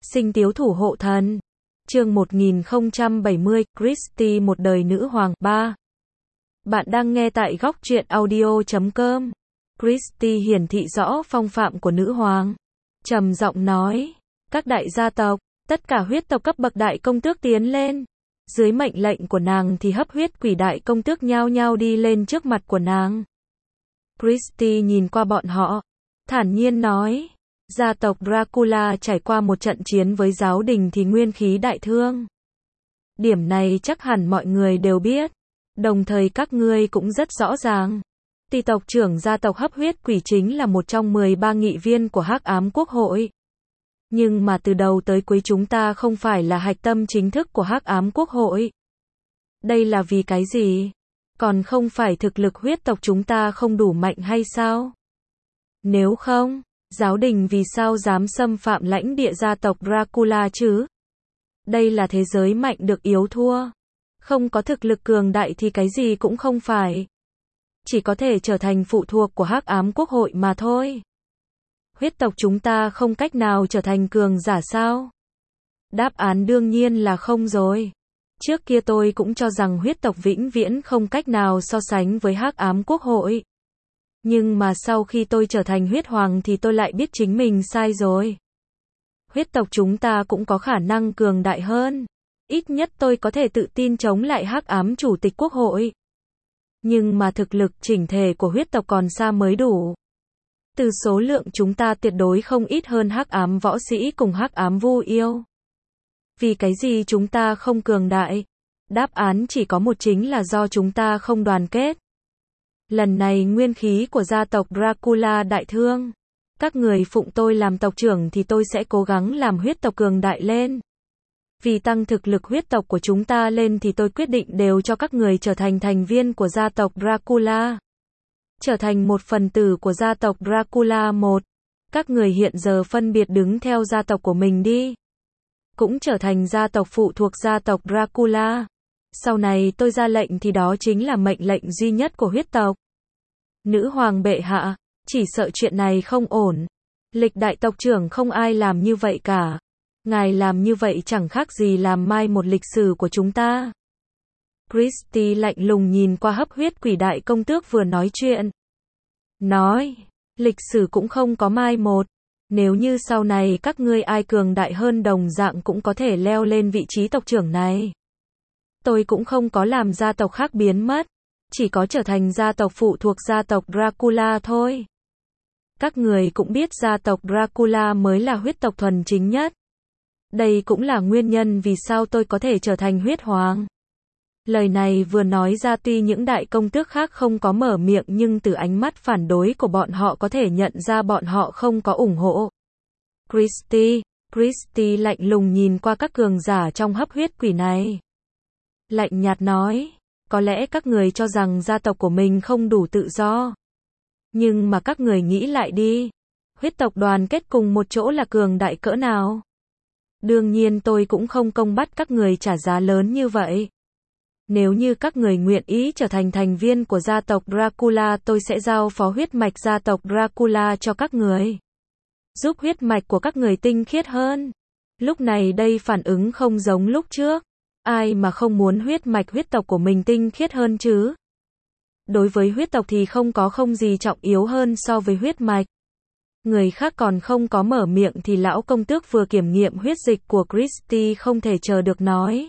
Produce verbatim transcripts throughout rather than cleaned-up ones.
Sinh tiếu thủ hộ thần. Chương một nghìn không trăm bảy mươi, Christie một đời nữ hoàng. ba. Bạn đang nghe tại góc truyện audio chấm com. Christie hiển thị rõ phong phạm của nữ hoàng. Trầm giọng nói, các đại gia tộc, tất cả huyết tộc cấp bậc đại công tước tiến lên. Dưới mệnh lệnh của nàng thì hấp huyết quỷ đại công tước nhao nhao đi lên trước mặt của nàng. Christie nhìn qua bọn họ, thản nhiên nói, gia tộc Dracula trải qua một trận chiến với giáo đình thì nguyên khí đại thương. Điểm này chắc hẳn mọi người đều biết, đồng thời các ngươi cũng rất rõ ràng. Tỷ tộc trưởng gia tộc hấp huyết quỷ chính là một trong mười ba nghị viên của Hắc Ám Quốc hội. Nhưng mà từ đầu tới cuối chúng ta không phải là hạch tâm chính thức của Hắc Ám Quốc hội. Đây là vì cái gì? Còn không phải thực lực huyết tộc chúng ta không đủ mạnh hay sao? Nếu không, giáo đình vì sao dám xâm phạm lãnh địa gia tộc Dracula chứ? Đây là thế giới mạnh được yếu thua. Không có thực lực cường đại thì cái gì cũng không phải. Chỉ có thể trở thành phụ thuộc của Hắc Ám Quốc hội mà thôi. Huyết tộc chúng ta không cách nào trở thành cường giả sao? Đáp án đương nhiên là không rồi. Trước kia tôi cũng cho rằng huyết tộc vĩnh viễn không cách nào so sánh với Hắc Ám Quốc hội. Nhưng mà sau khi tôi trở thành huyết hoàng thì tôi lại biết chính mình sai rồi. Huyết tộc chúng ta cũng có khả năng cường đại hơn. Ít nhất tôi có thể tự tin chống lại Hắc Ám Chủ tịch Quốc hội. Nhưng mà thực lực chỉnh thể của huyết tộc còn xa mới đủ. Từ số lượng chúng ta tuyệt đối không ít hơn Hắc Ám võ sĩ cùng Hắc Ám vu yêu. Vì cái gì chúng ta không cường đại? Đáp án chỉ có một, chính là do chúng ta không đoàn kết. Lần này nguyên khí của gia tộc Dracula đại thương. Các người phụng tôi làm tộc trưởng thì tôi sẽ cố gắng làm huyết tộc cường đại lên. Vì tăng thực lực huyết tộc của chúng ta lên thì tôi quyết định đều cho các người trở thành thành viên của gia tộc Dracula. Trở thành một phần tử của gia tộc Dracula một. Các người hiện giờ phân biệt đứng theo gia tộc của mình đi. Cũng trở thành gia tộc phụ thuộc gia tộc Dracula. Sau này tôi ra lệnh thì đó chính là mệnh lệnh duy nhất của huyết tộc. Nữ hoàng bệ hạ, chỉ sợ chuyện này không ổn. Lịch đại tộc trưởng không ai làm như vậy cả. Ngài làm như vậy chẳng khác gì làm mai một lịch sử của chúng ta. Christie lạnh lùng nhìn qua hấp huyết quỷ đại công tước vừa nói chuyện. Nói, lịch sử cũng không có mai một. Nếu như sau này các ngươi ai cường đại hơn đồng dạng cũng có thể leo lên vị trí tộc trưởng này. Tôi cũng không có làm gia tộc khác biến mất. Chỉ có trở thành gia tộc phụ thuộc gia tộc Dracula thôi. Các người cũng biết gia tộc Dracula mới là huyết tộc thuần chính nhất. Đây cũng là nguyên nhân vì sao tôi có thể trở thành huyết hoàng. Lời này vừa nói ra tuy những đại công tước khác không có mở miệng nhưng từ ánh mắt phản đối của bọn họ có thể nhận ra bọn họ không có ủng hộ. Christie, Christie lạnh lùng nhìn qua các cường giả trong hấp huyết quỷ này. Lạnh nhạt nói, có lẽ các người cho rằng gia tộc của mình không đủ tự do. Nhưng mà các người nghĩ lại đi. Huyết tộc đoàn kết cùng một chỗ là cường đại cỡ nào? Đương nhiên tôi cũng không công bắt các người trả giá lớn như vậy. Nếu như các người nguyện ý trở thành thành viên của gia tộc Dracula tôi sẽ giao phó huyết mạch gia tộc Dracula cho các người. Giúp huyết mạch của các người tinh khiết hơn. Lúc này đây phản ứng không giống lúc trước. Ai mà không muốn huyết mạch huyết tộc của mình tinh khiết hơn chứ? Đối với huyết tộc thì không có không gì trọng yếu hơn so với huyết mạch. Người khác còn không có mở miệng thì lão công tước vừa kiểm nghiệm huyết dịch của Christie không thể chờ được nói.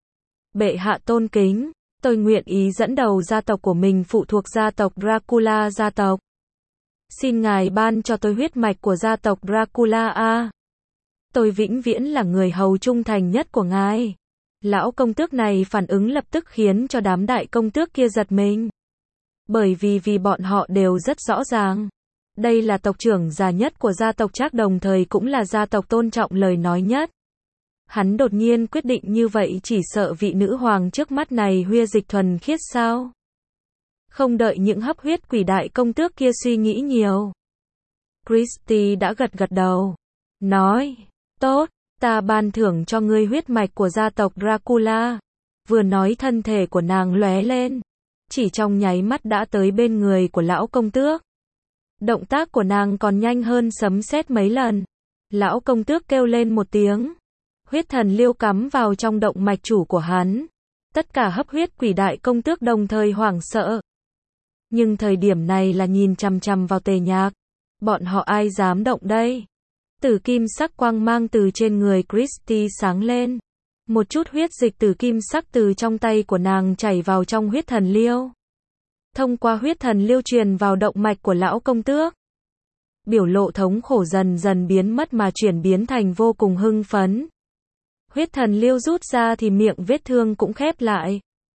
Bệ hạ tôn kính, tôi nguyện ý dẫn đầu gia tộc của mình phụ thuộc gia tộc Dracula gia tộc. Xin ngài ban cho tôi huyết mạch của gia tộc Dracula a. Tôi vĩnh viễn là người hầu trung thành nhất của ngài. Lão công tước này phản ứng lập tức khiến cho đám đại công tước kia giật mình. Bởi vì vì bọn họ đều rất rõ ràng. Đây là tộc trưởng già nhất của gia tộc Trác đồng thời cũng là gia tộc tôn trọng lời nói nhất. Hắn đột nhiên quyết định như vậy chỉ sợ vị nữ hoàng trước mắt này huyết dịch thuần khiết sao? Không đợi những hấp huyết quỷ đại công tước kia suy nghĩ nhiều. Christie đã gật gật đầu. Nói, tốt, ta ban thưởng cho ngươi huyết mạch của gia tộc Dracula. Vừa nói thân thể của nàng lóe lên. Chỉ trong nháy mắt đã tới bên người của lão công tước. Động tác của nàng còn nhanh hơn sấm sét mấy lần. Lão công tước kêu lên một tiếng. Huyết thần liêu cắm vào trong động mạch chủ của hắn. Tất cả hấp huyết quỷ đại công tước đồng thời hoảng sợ. Nhưng thời điểm này là nhìn chằm chằm vào Tề Nhạc. Bọn họ ai dám động đây? Tử kim sắc quang mang từ trên người Christy sáng lên. Một chút huyết dịch tử kim sắc từ trong tay của nàng chảy vào trong huyết thần liêu. Thông qua huyết thần liêu truyền vào động mạch của lão công tước. Biểu lộ thống khổ dần dần biến mất mà chuyển biến thành vô cùng hưng phấn. Huyết thần liêu rút ra thì miệng vết thương cũng khép lại.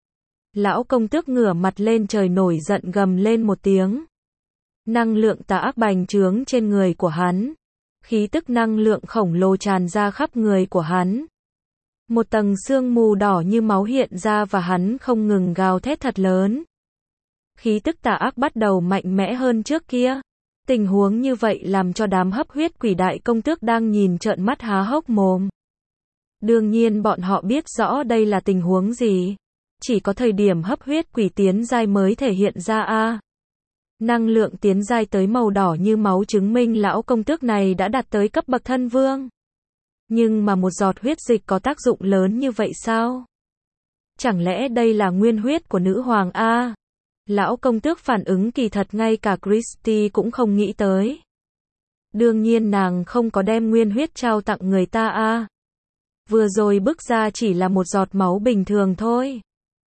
Lão công tước ngửa mặt lên trời nổi giận gầm lên một tiếng. Năng lượng tà ác bành trướng trên người của hắn. Khí tức năng lượng khổng lồ tràn ra khắp người của hắn. Một tầng sương mù đỏ như máu hiện ra và hắn không ngừng gào thét thật lớn. Khí tức tà ác bắt đầu mạnh mẽ hơn trước kia. Tình huống như vậy làm cho đám hấp huyết quỷ đại công tước đang nhìn trợn mắt há hốc mồm. Đương nhiên bọn họ biết rõ đây là tình huống gì. Chỉ có thời điểm hấp huyết quỷ tiến giai mới thể hiện ra a. Năng lượng tiến giai tới màu đỏ như máu chứng minh lão công tước này đã đạt tới cấp bậc thân vương. Nhưng mà một giọt huyết dịch có tác dụng lớn như vậy sao? Chẳng lẽ đây là nguyên huyết của nữ hoàng a? Lão công tước phản ứng kỳ thật ngay cả Christy cũng không nghĩ tới. Đương nhiên nàng không có đem nguyên huyết trao tặng người ta a. Vừa rồi bước ra chỉ là một giọt máu bình thường thôi.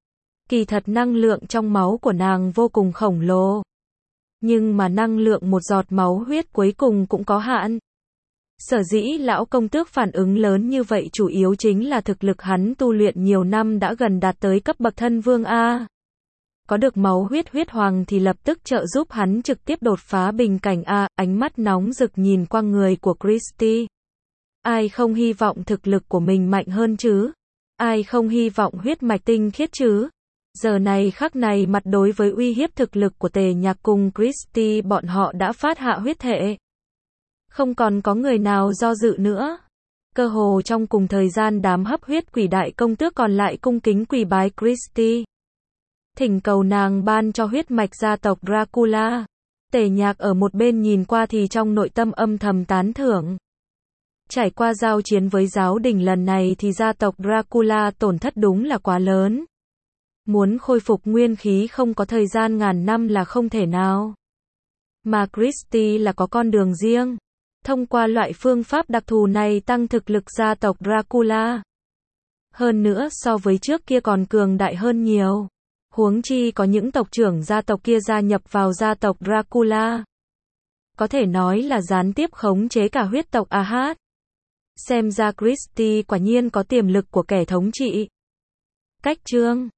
Kỳ thật năng lượng trong máu của nàng vô cùng khổng lồ. Nhưng mà năng lượng một giọt máu huyết cuối cùng cũng có hạn. Sở dĩ lão công tước phản ứng lớn như vậy chủ yếu chính là thực lực hắn tu luyện nhiều năm đã gần đạt tới cấp bậc thân vương a. Có được máu huyết huyết hoàng thì lập tức trợ giúp hắn trực tiếp đột phá bình cảnh a. Ánh mắt nóng rực nhìn qua người của Christy. Ai không hy vọng thực lực của mình mạnh hơn chứ? Ai không hy vọng huyết mạch tinh khiết chứ? Giờ này khắc này mặt đối với uy hiếp thực lực của Tề Nhạc cùng Christy bọn họ đã phát hạ huyết thể. Không còn có người nào do dự nữa. Cơ hồ trong cùng thời gian đám hấp huyết quỷ đại công tước còn lại cung kính quỳ bái Christy. Thỉnh cầu nàng ban cho huyết mạch gia tộc Dracula. Tề Nhạc ở một bên nhìn qua thì trong nội tâm âm thầm tán thưởng. Trải qua giao chiến với giáo đình lần này thì gia tộc Dracula tổn thất đúng là quá lớn. Muốn khôi phục nguyên khí không có thời gian ngàn năm là không thể nào. Mà Christy là có con đường riêng. Thông qua loại phương pháp đặc thù này tăng thực lực gia tộc Dracula. Hơn nữa so với trước kia còn cường đại hơn nhiều. Huống chi có những tộc trưởng gia tộc kia gia nhập vào gia tộc Dracula. Có thể nói là gián tiếp khống chế cả huyết tộc Ahad. Xem ra Christy quả nhiên có tiềm lực của kẻ thống trị. Cách chương